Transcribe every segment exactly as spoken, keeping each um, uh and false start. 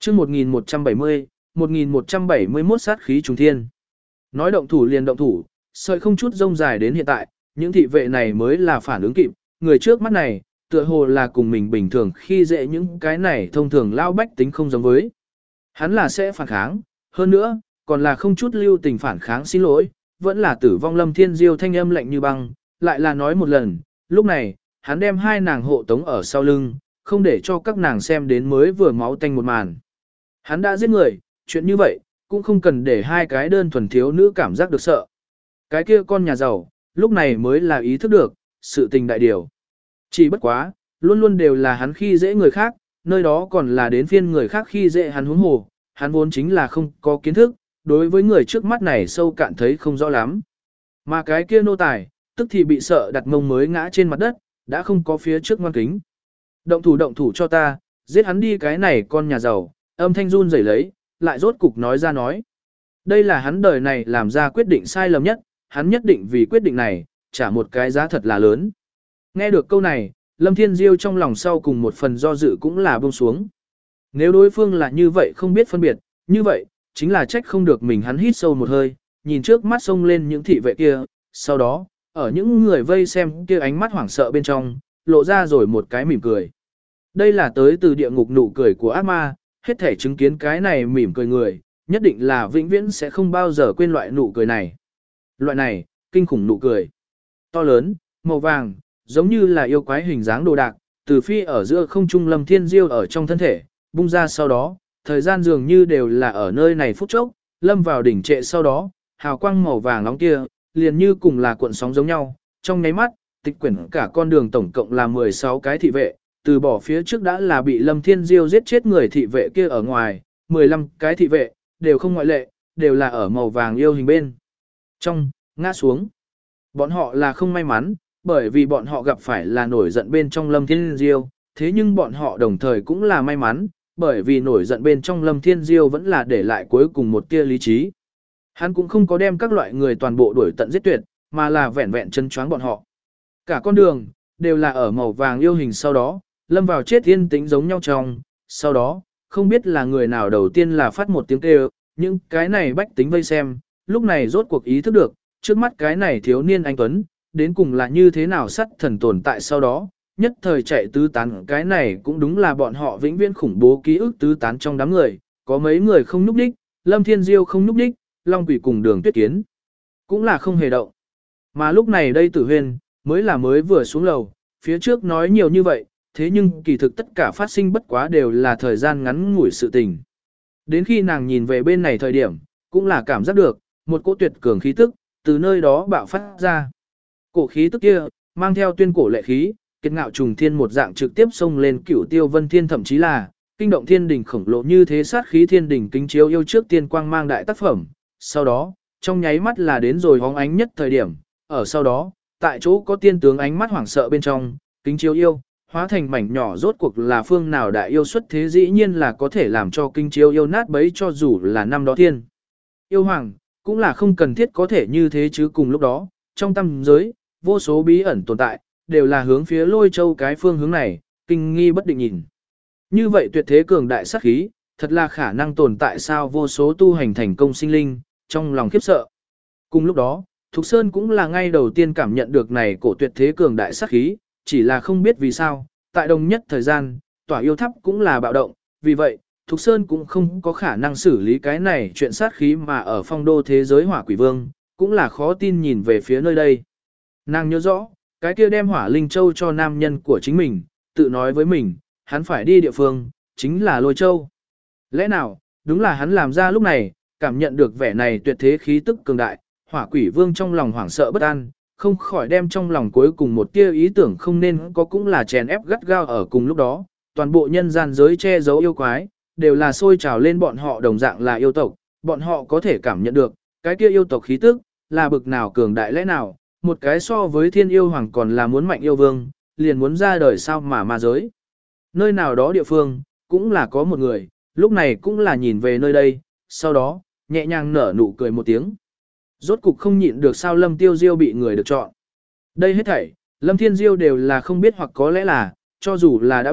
chương một nghìn một trăm bảy mươi, một nghìn một trăm bảy mươi mốt sát khí trùng thiên. Nói động thủ liền động thủ, sợi không chút rông dài đến hiện tại, những thị vệ này mới là phản ứng kịp, người trước mắt này, tựa hồ là cùng mình bình thường khi dễ những cái này thông thường lao bách tính không giống với. Hắn là sẽ phản kháng, hơn nữa, còn là không chút lưu tình phản kháng xin lỗi, vẫn là tử vong Lâm Thiên Diêu thanh âm lạnh như băng, lại là nói một lần, lúc này, hắn đem hai nàng hộ tống ở sau lưng, không để cho các nàng xem đến mới vừa máu tanh một màn. Hắn đã giết người, chuyện như vậy, cũng không cần để hai cái đơn thuần thiếu nữ cảm giác được sợ. Cái kia con nhà giàu, lúc này mới là ý thức được, sự tình đại điều. Chỉ bất quá, luôn luôn đều là hắn khi dễ người khác, nơi đó còn là đến phiên người khác khi dễ hắn huống hồ, hắn vốn chính là không có kiến thức, đối với người trước mắt này sâu cạn thấy không rõ lắm. Mà cái kia nô tài, tức thì bị sợ đặt mông mới ngã trên mặt đất, đã không có phía trước ngoan kính. Động thủ động thủ cho ta, giết hắn đi cái này con nhà giàu, âm thanh run rẩy lấy, lại rốt cục nói ra nói. Đây là hắn đời này làm ra quyết định sai lầm nhất, hắn nhất định vì quyết định này, trả một cái giá thật là lớn. Nghe được câu này, Lâm Thiên Diêu trong lòng sau cùng một phần do dự cũng là buông xuống. Nếu đối phương là như vậy không biết phân biệt, như vậy, chính là trách không được mình. Hắn hít sâu một hơi, nhìn trước mắt xông lên những thị vệ kia, sau đó, ở những người vây xem kia ánh mắt hoảng sợ bên trong, lộ ra rồi một cái mỉm cười. Đây là tới từ địa ngục nụ cười của ác ma, hết thể chứng kiến cái này mỉm cười người, nhất định là vĩnh viễn sẽ không bao giờ quên loại nụ cười này. Loại này, kinh khủng nụ cười. To lớn, màu vàng, giống như là yêu quái hình dáng đồ đạc, từ phi ở giữa không trung Lâm Thiên Diêu ở trong thân thể, bung ra sau đó, thời gian dường như đều là ở nơi này phút chốc, lâm vào đỉnh trệ sau đó, hào quang màu vàng nóng kia, liền như cùng là cuộn sóng giống nhau, trong nháy mắt, tịch quyển cả con đường tổng cộng là mười sáu cái thị vệ, từ bỏ phía trước đã là bị Lâm Thiên Diêu giết chết người thị vệ kia ở ngoài, mười lăm cái thị vệ, đều không ngoại lệ, đều là ở màu vàng yêu hình bên. Trong, ngã xuống. Bọn họ là không may mắn, bởi vì bọn họ gặp phải là nổi giận bên trong Lâm Thiên Diêu, thế nhưng bọn họ đồng thời cũng là may mắn, bởi vì nổi giận bên trong Lâm Thiên Diêu vẫn là để lại cuối cùng một tia lý trí. Hắn cũng không có đem các loại người toàn bộ đuổi tận giết tuyệt, mà là vẹn vẹn chân choáng bọn họ. Cả con đường, đều là ở màu vàng yêu hình sau đó, lâm vào chết yên tĩnh giống nhau trong, sau đó, không biết là người nào đầu tiên là phát một tiếng kêu, nhưng cái này bách tính vây xem, lúc này rốt cuộc ý thức được, trước mắt cái này thiếu niên anh Tuấn, đến cùng là như thế nào sắt thần tồn tại sau đó, nhất thời chạy tứ tán cái này cũng đúng là bọn họ vĩnh viễn khủng bố ký ức tứ tán trong đám người, có mấy người không núp đích, Lâm Thiên Diêu không núp đích, Long Quỷ cùng Đường Tuyết Kiến, cũng là không hề động. Mà lúc này đây Tử Huyên, mới là mới vừa xuống lầu, phía trước nói nhiều như vậy, thế nhưng kỳ thực tất cả phát sinh bất quá đều là thời gian ngắn ngủi sự tình. Đến khi nàng nhìn về bên này thời điểm, cũng là cảm giác được, một cỗ tuyệt cường khí tức, từ nơi đó bạo phát ra. Cổ khí tức kia, mang theo tuyên cổ lệ khí, kiệt ngạo trùng thiên một dạng trực tiếp xông lên Cửu Tiêu Vân Thiên, thậm chí là kinh động thiên đỉnh khổng lồ như thế sát khí thiên đỉnh kính chiếu yêu trước tiên quang mang đại tác phẩm. Sau đó, trong nháy mắt là đến rồi hóng ánh nhất thời điểm, ở sau đó, tại chỗ có tiên tướng ánh mắt hoảng sợ bên trong, kính chiếu yêu, hóa thành mảnh nhỏ rốt cuộc là phương nào đại yêu xuất thế dĩ nhiên là có thể làm cho kính chiếu yêu nát bấy cho dù là năm đó thiên. Yêu hoàng, cũng là không cần thiết có thể như thế chứ cùng lúc đó, trong tâm giới, vô số bí ẩn tồn tại, đều là hướng phía Lôi Châu cái phương hướng này, kinh nghi bất định nhìn. Như vậy tuyệt thế cường đại sát khí, thật là khả năng tồn tại sao vô số tu hành thành công sinh linh, trong lòng khiếp sợ. Cùng lúc đó, Thục Sơn cũng là ngay đầu tiên cảm nhận được này cổ tuyệt thế cường đại sát khí, chỉ là không biết vì sao, tại đồng nhất thời gian, tỏa yêu tháp cũng là bạo động, vì vậy, Thục Sơn cũng không có khả năng xử lý cái này chuyện sát khí mà ở phong đô thế giới hỏa quỷ vương, cũng là khó tin nhìn về phía nơi đây. Nàng nhớ rõ, cái kia đem hỏa linh châu cho nam nhân của chính mình, tự nói với mình, hắn phải đi địa phương, chính là Lôi Châu. Lẽ nào, đúng là hắn làm ra lúc này, cảm nhận được vẻ này tuyệt thế khí tức cường đại, hỏa quỷ vương trong lòng hoảng sợ bất an, không khỏi đem trong lòng cuối cùng một tia ý tưởng không nên có cũng là chèn ép gắt gao ở cùng lúc đó, toàn bộ nhân gian giới che giấu yêu quái, đều là sôi trào lên bọn họ đồng dạng là yêu tộc, bọn họ có thể cảm nhận được, cái kia yêu tộc khí tức, là bực nào cường đại lẽ nào, một cái so với thiên yêu hoàng còn là muốn mạnh yêu vương, liền muốn ra đời sao mà ma giới. Nơi nào đó địa phương, cũng là có một người, lúc này cũng là nhìn về nơi đây, sau đó, nhẹ nhàng nở nụ cười một tiếng. Rốt cục không nhịn được sao Lâm Tiêu Diêu bị người được chọn. Đây hết thảy, Lâm Thiên Diêu đều là không biết hoặc có lẽ là, cho dù là đã biết,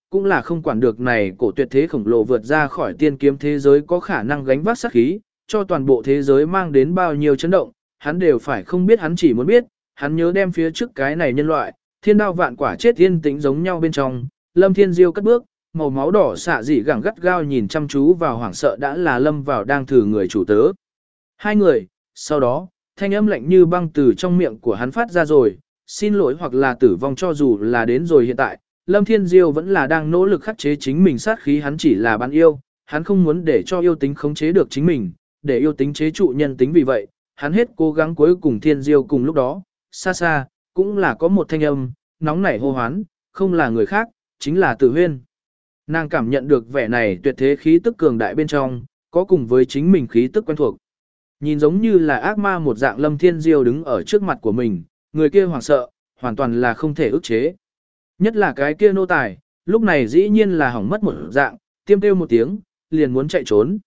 cũng là không quản được này cổ tuyệt thế khổng lồ vượt ra khỏi tiên kiếm thế giới có khả năng gánh vác sát khí, cho toàn bộ thế giới mang đến bao nhiêu chấn động, hắn đều phải không biết, hắn chỉ muốn biết, hắn nhớ đem phía trước cái này nhân loại, thiên đao vạn quả chết yên tĩnh giống nhau bên trong, Lâm Thiên Diêu cất bước, màu máu đỏ xạ dị gẳng gắt gao nhìn chăm chú vào hoảng sợ đã là lâm vào đang thử người chủ tớ. Hai người, sau đó, thanh âm lạnh như băng từ trong miệng của hắn phát ra rồi, xin lỗi hoặc là tử vong cho dù là đến rồi hiện tại, Lâm Thiên Diêu vẫn là đang nỗ lực khắc chế chính mình sát khí, hắn chỉ là bán yêu, hắn không muốn để cho yêu tính khống chế được chính mình, để yêu tính chế trụ nhân tính, vì vậy, hắn hết cố gắng cuối cùng Thiên Diêu cùng lúc đó, xa xa, cũng là có một thanh âm, nóng nảy hô hoán, không là người khác, chính là Tử Huyên. Nàng cảm nhận được vẻ này tuyệt thế khí tức cường đại bên trong, có cùng với chính mình khí tức quen thuộc. Nhìn giống như là ác ma một dạng, Lâm Thiên Diêu đứng ở trước mặt của mình, người kia hoảng sợ, hoàn toàn là không thể ức chế. Nhất là cái kia nô tài, lúc này dĩ nhiên là hỏng mất một dạng, tiêm kêu một tiếng, liền muốn chạy trốn.